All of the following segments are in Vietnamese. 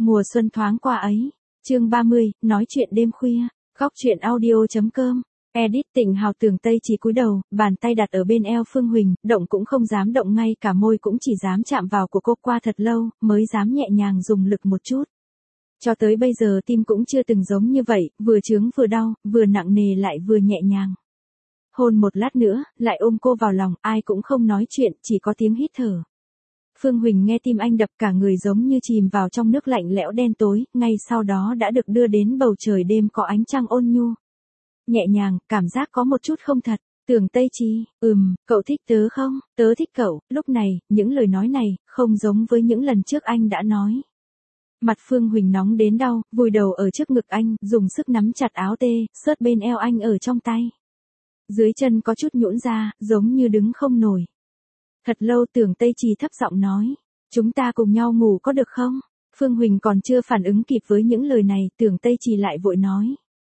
Mùa xuân thoáng qua ấy. Chương 30, nói chuyện đêm khuya. Góc truyện audio.com. Edit Tịnh Hào Tường Tây chỉ cúi đầu, bàn tay đặt ở bên eo Phương Huỳnh, động cũng không dám động, ngay cả môi cũng chỉ dám chạm vào của cô, qua thật lâu, mới dám nhẹ nhàng dùng lực một chút. Cho tới bây giờ tim cũng chưa từng giống như vậy, vừa chướng vừa đau, vừa nặng nề lại vừa nhẹ nhàng. Hôn một lát nữa, lại ôm cô vào lòng, ai cũng không nói chuyện, chỉ có tiếng hít thở. Phương Huỳnh nghe tim anh đập, cả người giống như chìm vào trong nước lạnh lẽo đen tối, ngay sau đó đã được đưa đến bầu trời đêm có ánh trăng ôn nhu. Nhẹ nhàng, cảm giác có một chút không thật. Tường Tây Chi, cậu thích tớ không? Tớ thích cậu. Lúc này, những lời nói này, không giống với những lần trước anh đã nói. Mặt Phương Huỳnh nóng đến đau, vùi đầu ở trước ngực anh, dùng sức nắm chặt áo tê, xớt bên eo anh ở trong tay. Dưới chân có chút nhũn ra, giống như đứng không nổi. Thật lâu Tường Tây Chi thấp giọng nói, chúng ta cùng nhau ngủ có được không? Phương Huỳnh còn chưa phản ứng kịp với những lời này, Tường Tây Chi lại vội nói.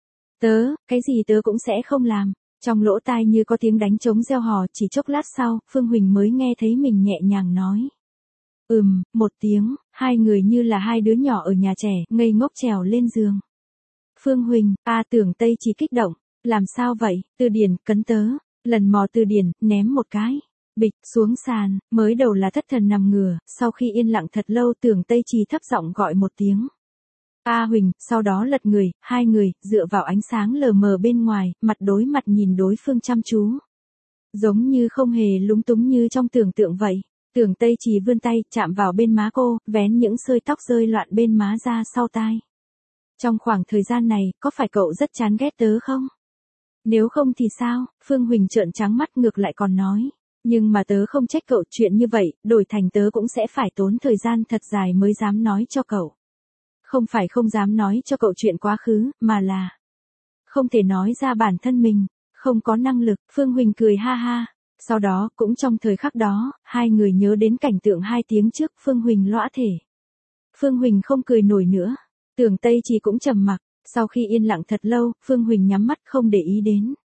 Cái gì tớ cũng sẽ không làm. Trong lỗ tai như có tiếng đánh trống reo hò, chỉ chốc lát sau, Phương Huỳnh mới nghe thấy mình nhẹ nhàng nói. Một tiếng, hai người như là hai đứa nhỏ ở nhà trẻ, ngây ngốc trèo lên giường. Phương Huỳnh, Tường Tây Chi kích động, làm sao vậy? Từ điển, cấn tớ, lần mò từ điển, ném một cái. Bịch, xuống sàn, mới đầu là thất thần nằm ngửa, sau khi yên lặng thật lâu Tường Tây Chi thấp giọng gọi một tiếng. Huỳnh, sau đó lật người, hai người, dựa vào ánh sáng lờ mờ bên ngoài, mặt đối mặt nhìn đối phương chăm chú. Giống như không hề lúng túng như trong tưởng tượng vậy. Tường Tây Chi vươn tay, chạm vào bên má cô, vén những sợi tóc rơi loạn bên má ra sau tai. Trong khoảng thời gian này, có phải cậu rất chán ghét tớ không? Nếu không thì sao? Phương Huỳnh trợn trắng mắt ngược lại còn nói. Nhưng mà tớ không trách cậu, chuyện như vậy, đổi thành tớ cũng sẽ phải tốn thời gian thật dài mới dám nói cho cậu. Không phải không dám nói cho cậu chuyện quá khứ, mà là không thể nói ra bản thân mình, không có năng lực. Phương Huỳnh cười ha ha. Sau đó, cũng trong thời khắc đó, hai người nhớ đến cảnh tượng 2 tiếng trước, Phương Huỳnh lõa thể. Phương Huỳnh không cười nổi nữa. Tường Tây Chi cũng trầm mặc. Sau khi yên lặng thật lâu, Phương Huỳnh nhắm mắt không để ý đến.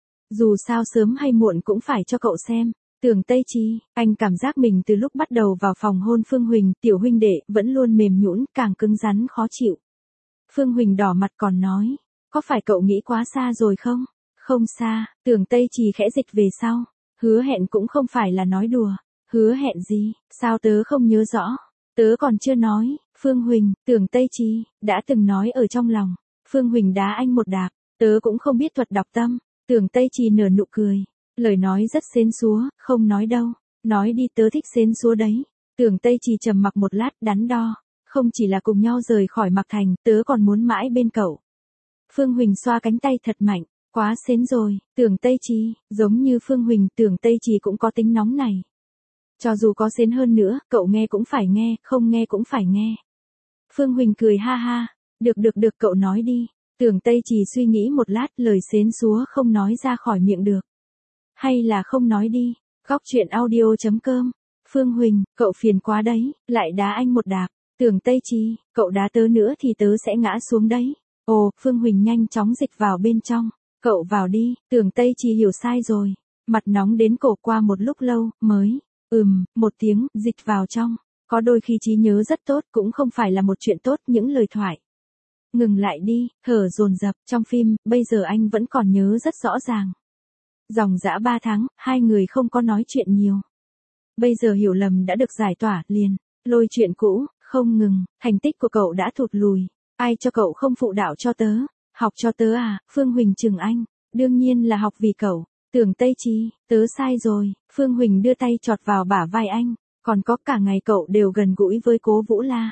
Dù sao sớm hay muộn cũng phải cho cậu xem. Tường Tây Chi, anh cảm giác mình từ lúc bắt đầu vào phòng hôn Phương Huỳnh, tiểu huynh đệ, vẫn luôn mềm nhũn, càng cứng rắn khó chịu. Phương Huỳnh đỏ mặt còn nói, có phải cậu nghĩ quá xa rồi không? Không xa. Tường Tây Chi khẽ dịch về sau. Hứa hẹn cũng không phải là nói đùa. Hứa hẹn gì? Sao tớ không nhớ rõ? Tớ còn chưa nói. Phương Huỳnh, Tường Tây Chi, đã từng nói ở trong lòng. Phương Huỳnh đá anh một đạp. Tớ cũng không biết thuật đọc tâm. Tường Tây Chi nở nụ cười. Lời nói rất xến xúa, không nói đâu. Nói đi, tớ thích xến xúa đấy. Tường Tây Chi trầm mặc một lát, đắn đo. Không chỉ là cùng nhau rời khỏi Mạc Thành, tớ còn muốn mãi bên cậu. Phương Huỳnh xoa cánh tay thật mạnh. Quá xến rồi. Tường Tây Chi, giống như Phương Huỳnh, Tường Tây Chi cũng có tính nóng này. Cho dù có xến hơn nữa, cậu nghe cũng phải nghe, không nghe cũng phải nghe. Phương Huỳnh cười ha ha. Được, cậu nói đi. Tường Tây Chi suy nghĩ một lát, lời xến xúa không nói ra khỏi miệng được. Hay là không nói đi. Góc truyện audio.com. Phương Huỳnh, cậu phiền quá đấy, lại đá anh một đạp. Tường Tây Chi, cậu đá tớ nữa thì tớ sẽ ngã xuống đấy. Ồ, Phương Huỳnh nhanh chóng dịch vào bên trong. Cậu vào đi. Tường Tây Chi hiểu sai rồi. Mặt nóng đến cổ, qua một lúc lâu, mới, một tiếng, dịch vào trong. Có đôi khi trí nhớ rất tốt, cũng không phải là một chuyện tốt, những lời thoại. Ngừng lại đi, thở dồn dập, trong phim, bây giờ anh vẫn còn nhớ rất rõ ràng. Dòng dã 3 tháng, hai người không có nói chuyện nhiều. Bây giờ hiểu lầm đã được giải tỏa, liền, lôi chuyện cũ, không ngừng, thành tích của cậu đã thụt lùi. Ai cho cậu không phụ đạo cho tớ? Học cho tớ à? Phương Huỳnh chừng anh. Đương nhiên là học vì cậu. Tường Tây Chi, tớ sai rồi. Phương Huỳnh đưa tay chọt vào bả vai anh. Còn có cả ngày cậu đều gần gũi với Cố Vũ La.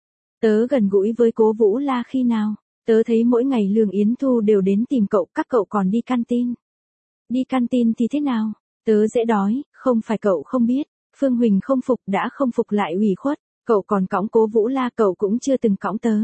Tớ gần gũi với Cố Vũ La khi nào? Tớ thấy mỗi ngày Lương Yến Thu đều đến tìm cậu, các cậu còn đi canteen. Đi canteen thì thế nào? Tớ dễ đói, không phải cậu không biết. Phương Huỳnh không phục, đã không phục lại ủy khuất. Cậu còn cõng Cố Vũ La, cậu cũng chưa từng cõng tớ.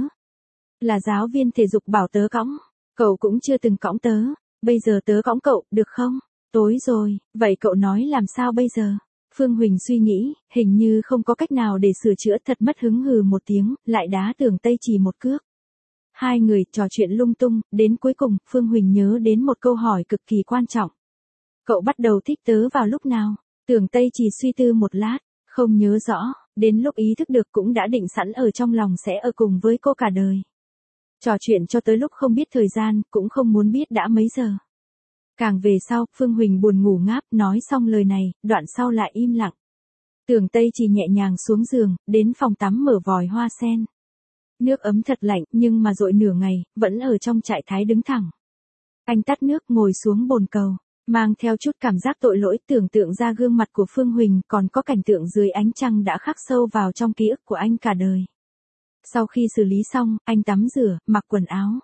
Là giáo viên thể dục bảo tớ cõng. Cậu cũng chưa từng cõng tớ. Bây giờ tớ cõng cậu, được không? Tối rồi, vậy cậu nói làm sao bây giờ? Phương Huỳnh suy nghĩ, hình như không có cách nào để sửa chữa, thật mất hứng, hừ một tiếng, lại đá Tường Tây Chi một cước. Hai người trò chuyện lung tung, đến cuối cùng, Phương Huỳnh nhớ đến một câu hỏi cực kỳ quan trọng. Cậu bắt đầu thích tớ vào lúc nào? Tường Tây Chi suy tư một lát, không nhớ rõ. Đến lúc ý thức được cũng đã định sẵn ở trong lòng sẽ ở cùng với cô cả đời. Trò chuyện cho tới lúc không biết thời gian, cũng không muốn biết đã mấy giờ. Càng về sau, Phương Huỳnh buồn ngủ ngáp, nói xong lời này, đoạn sau lại im lặng. Tưởng Tây Chỉ nhẹ nhàng xuống giường, đến phòng tắm mở vòi hoa sen. Nước ấm thật lạnh, nhưng mà dội nửa ngày, vẫn ở trong trạng thái đứng thẳng. Anh tắt nước, ngồi xuống bồn cầu, mang theo chút cảm giác tội lỗi, tưởng tượng ra gương mặt của Phương Huỳnh, còn có cảnh tượng dưới ánh trăng đã khắc sâu vào trong ký ức của anh cả đời. Sau khi xử lý xong, anh tắm rửa, mặc quần áo.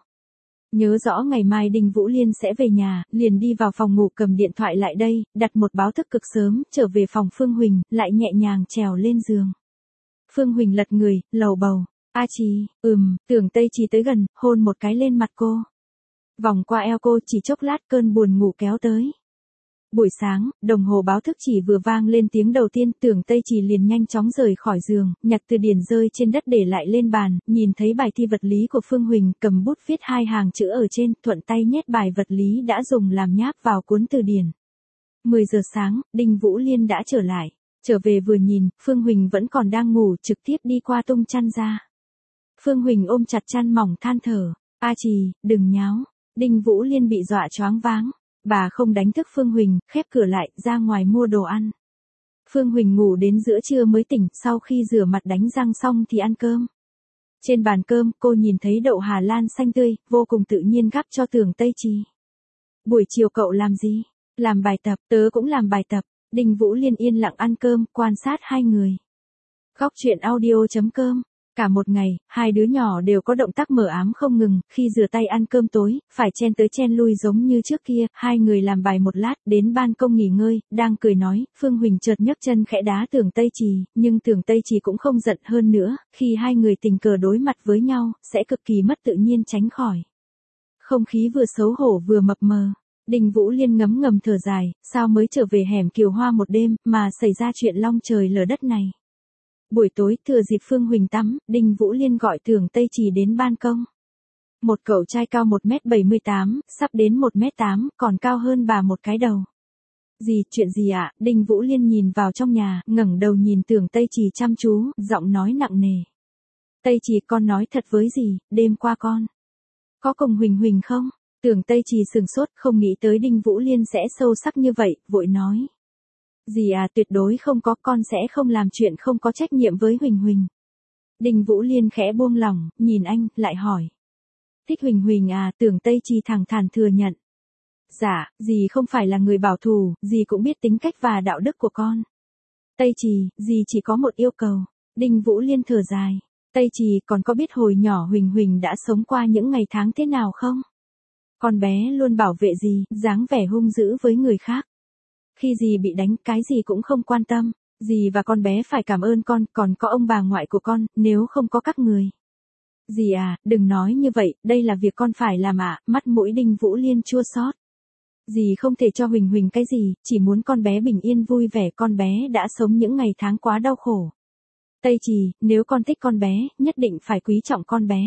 Nhớ rõ ngày mai Đinh Vũ Liên sẽ về nhà, liền đi vào phòng ngủ cầm điện thoại lại đây, đặt một báo thức cực sớm, trở về phòng Phương Huỳnh, lại nhẹ nhàng trèo lên giường. Phương Huỳnh lật người, lầu bầu, "A Trì." Tưởng Tây Trì tới gần, hôn một cái lên mặt cô. Vòng qua eo cô, chỉ chốc lát cơn buồn ngủ kéo tới. Buổi sáng, đồng hồ báo thức chỉ vừa vang lên tiếng đầu tiên, Tưởng Tây Trì liền nhanh chóng rời khỏi giường, nhặt từ điển rơi trên đất để lại lên bàn, nhìn thấy bài thi vật lý của Phương Huỳnh, cầm bút viết 2 hàng chữ ở trên, thuận tay nhét bài vật lý đã dùng làm nháp vào cuốn từ điển. 10 giờ sáng, Đinh Vũ Liên đã trở lại. Trở về vừa nhìn, Phương Huỳnh vẫn còn đang ngủ, trực tiếp đi qua tung chăn ra. Phương Huỳnh ôm chặt chăn mỏng than thở, "A Trì, đừng nháo." Đinh Vũ Liên bị dọa choáng váng. Bà không đánh thức Phương Huỳnh, khép cửa lại, ra ngoài mua đồ ăn. Phương Huỳnh ngủ đến giữa trưa mới tỉnh, sau khi rửa mặt đánh răng xong thì ăn cơm. Trên bàn cơm, cô nhìn thấy đậu Hà Lan xanh tươi, vô cùng tự nhiên gắp cho Tưởng Tây Trì. "Buổi chiều cậu làm gì?" "Làm bài tập." "Tớ cũng làm bài tập." Đinh Vũ Liên yên lặng ăn cơm, quan sát hai người. Góc chuyện audio.com. Cả một ngày, hai đứa nhỏ đều có động tác mờ ám không ngừng, khi rửa tay ăn cơm tối, phải chen tới chen lui giống như trước kia, hai người làm bài một lát, đến ban công nghỉ ngơi, đang cười nói, Phương Huỳnh chợt nhấc chân khẽ đá Tưởng Tây Trì, nhưng Tưởng Tây Trì cũng không giận hơn nữa, khi hai người tình cờ đối mặt với nhau, sẽ cực kỳ mất tự nhiên tránh khỏi. Không khí vừa xấu hổ vừa mập mờ. Đinh Vũ Liên ngấm ngầm thở dài, sao mới trở về hẻm Kiều Hoa một đêm, mà xảy ra chuyện long trời lở đất này. Buổi tối, thừa dịp Phương Huỳnh tắm, Đinh Vũ Liên gọi Tưởng Tây Trì đến ban công. Một cậu trai cao 1m78, sắp đến 1m8, còn cao hơn bà một cái đầu. "Gì, chuyện gì ạ?" Đinh Vũ Liên nhìn vào trong nhà, ngẩng đầu nhìn Tưởng Tây Trì chăm chú, giọng nói nặng nề. "Tây Trì, con nói thật với dì, đêm qua con có cùng Huỳnh Huỳnh không?" Tưởng Tây Trì sừng sốt, không nghĩ tới Đinh Vũ Liên sẽ sâu sắc như vậy, vội nói. "Dì à, tuyệt đối không có, con sẽ không làm chuyện không có trách nhiệm với Huỳnh Huỳnh." Đinh Vũ Liên khẽ buông lỏng, nhìn anh, lại hỏi. "Thích Huỳnh Huỳnh à?" Tưởng Tây Trì thẳng thắn thừa nhận. "Dạ, dì không phải là người bảo thủ, dì cũng biết tính cách và đạo đức của con." "Tây Trì, dì chỉ có một yêu cầu." Đinh Vũ Liên thở dài. "Tây Trì, còn có biết hồi nhỏ Huỳnh Huỳnh đã sống qua những ngày tháng thế nào không? Con bé luôn bảo vệ dì, dáng vẻ hung dữ với người khác. Khi dì bị đánh, cái gì cũng không quan tâm. Dì và con bé phải cảm ơn con, còn có ông bà ngoại của con, nếu không có các người." "Dì à, đừng nói như vậy, đây là việc con phải làm ạ." Mắt mũi Đinh Vũ Liên chua xót. "Dì không thể cho Huỳnh Huỳnh cái gì, chỉ muốn con bé bình yên vui vẻ, con bé đã sống những ngày tháng quá đau khổ. Tây Trì, nếu con thích con bé, nhất định phải quý trọng con bé.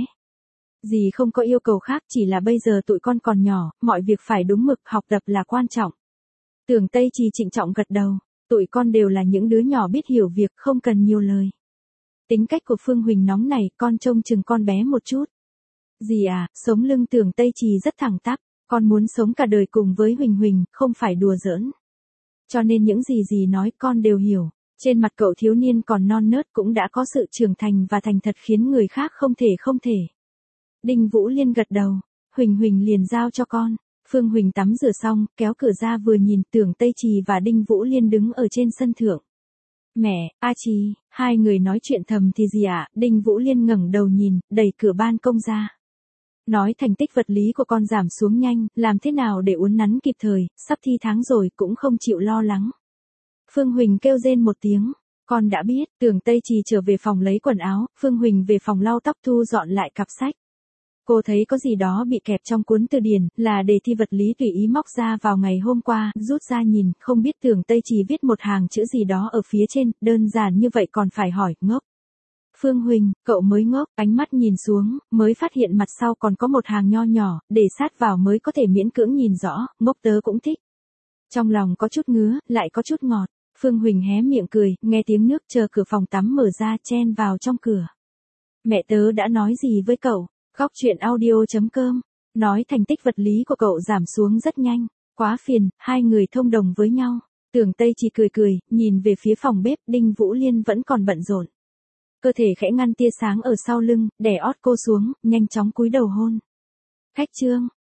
Dì không có yêu cầu khác, chỉ là bây giờ tụi con còn nhỏ, mọi việc phải đúng mực, học tập là quan trọng." Tưởng Tây Trì trịnh trọng gật đầu. Tụi con đều là những đứa nhỏ biết hiểu việc, không cần nhiều lời. Tính cách của Phương Huỳnh nóng này, con trông chừng con bé một chút. "Dì à, sống lưng Tưởng Tây Trì rất thẳng tắp, con muốn sống cả đời cùng với Huỳnh Huỳnh, không phải đùa giỡn. Cho nên những gì dì nói con đều hiểu." Trên mặt cậu thiếu niên còn non nớt cũng đã có sự trưởng thành và thành thật khiến người khác không thể. Đinh Vũ Liên gật đầu. "Huỳnh Huỳnh liền giao cho con." Phương Huỳnh tắm rửa xong, kéo cửa ra vừa nhìn Tưởng Tây Trì và Đinh Vũ Liên đứng ở trên sân thượng. "Mẹ, A Trì." Hai người nói chuyện thầm thì gì ạ? Đinh Vũ Liên ngẩng đầu nhìn, đẩy cửa ban công ra. "Nói thành tích vật lý của con giảm xuống nhanh, làm thế nào để uốn nắn kịp thời, sắp thi tháng rồi cũng không chịu lo lắng." Phương Huỳnh kêu rên một tiếng. "Con đã biết." Tưởng Tây Trì trở về phòng lấy quần áo, Phương Huỳnh về phòng lau tóc thu dọn lại cặp sách. Cô thấy có gì đó bị kẹp trong cuốn từ điển, là đề thi vật lý tùy ý móc ra vào ngày hôm qua, rút ra nhìn, không biết Tưởng Tây Trì viết một hàng chữ gì đó ở phía trên, đơn giản như vậy còn phải hỏi, ngốc. "Phương Huỳnh, cậu mới ngốc." Ánh mắt nhìn xuống, mới phát hiện mặt sau còn có một hàng nho nhỏ, để sát vào mới có thể miễn cưỡng nhìn rõ, "Ngốc tớ cũng thích." Trong lòng có chút ngứa, lại có chút ngọt. Phương Huỳnh hé miệng cười, nghe tiếng nước chờ cửa phòng tắm mở ra chen vào trong cửa. Mẹ tớ đã nói gì với cậu? Góc chuyện audio.com. Nói thành tích vật lý của cậu giảm xuống rất nhanh. Quá phiền, hai người thông đồng với nhau. Tưởng Tây chỉ cười cười, nhìn về phía phòng bếp, Đinh Vũ Liên vẫn còn bận rộn. Cơ thể khẽ ngăn tia sáng ở sau lưng, đè ót cô xuống, nhanh chóng cúi đầu hôn. Khách Trương,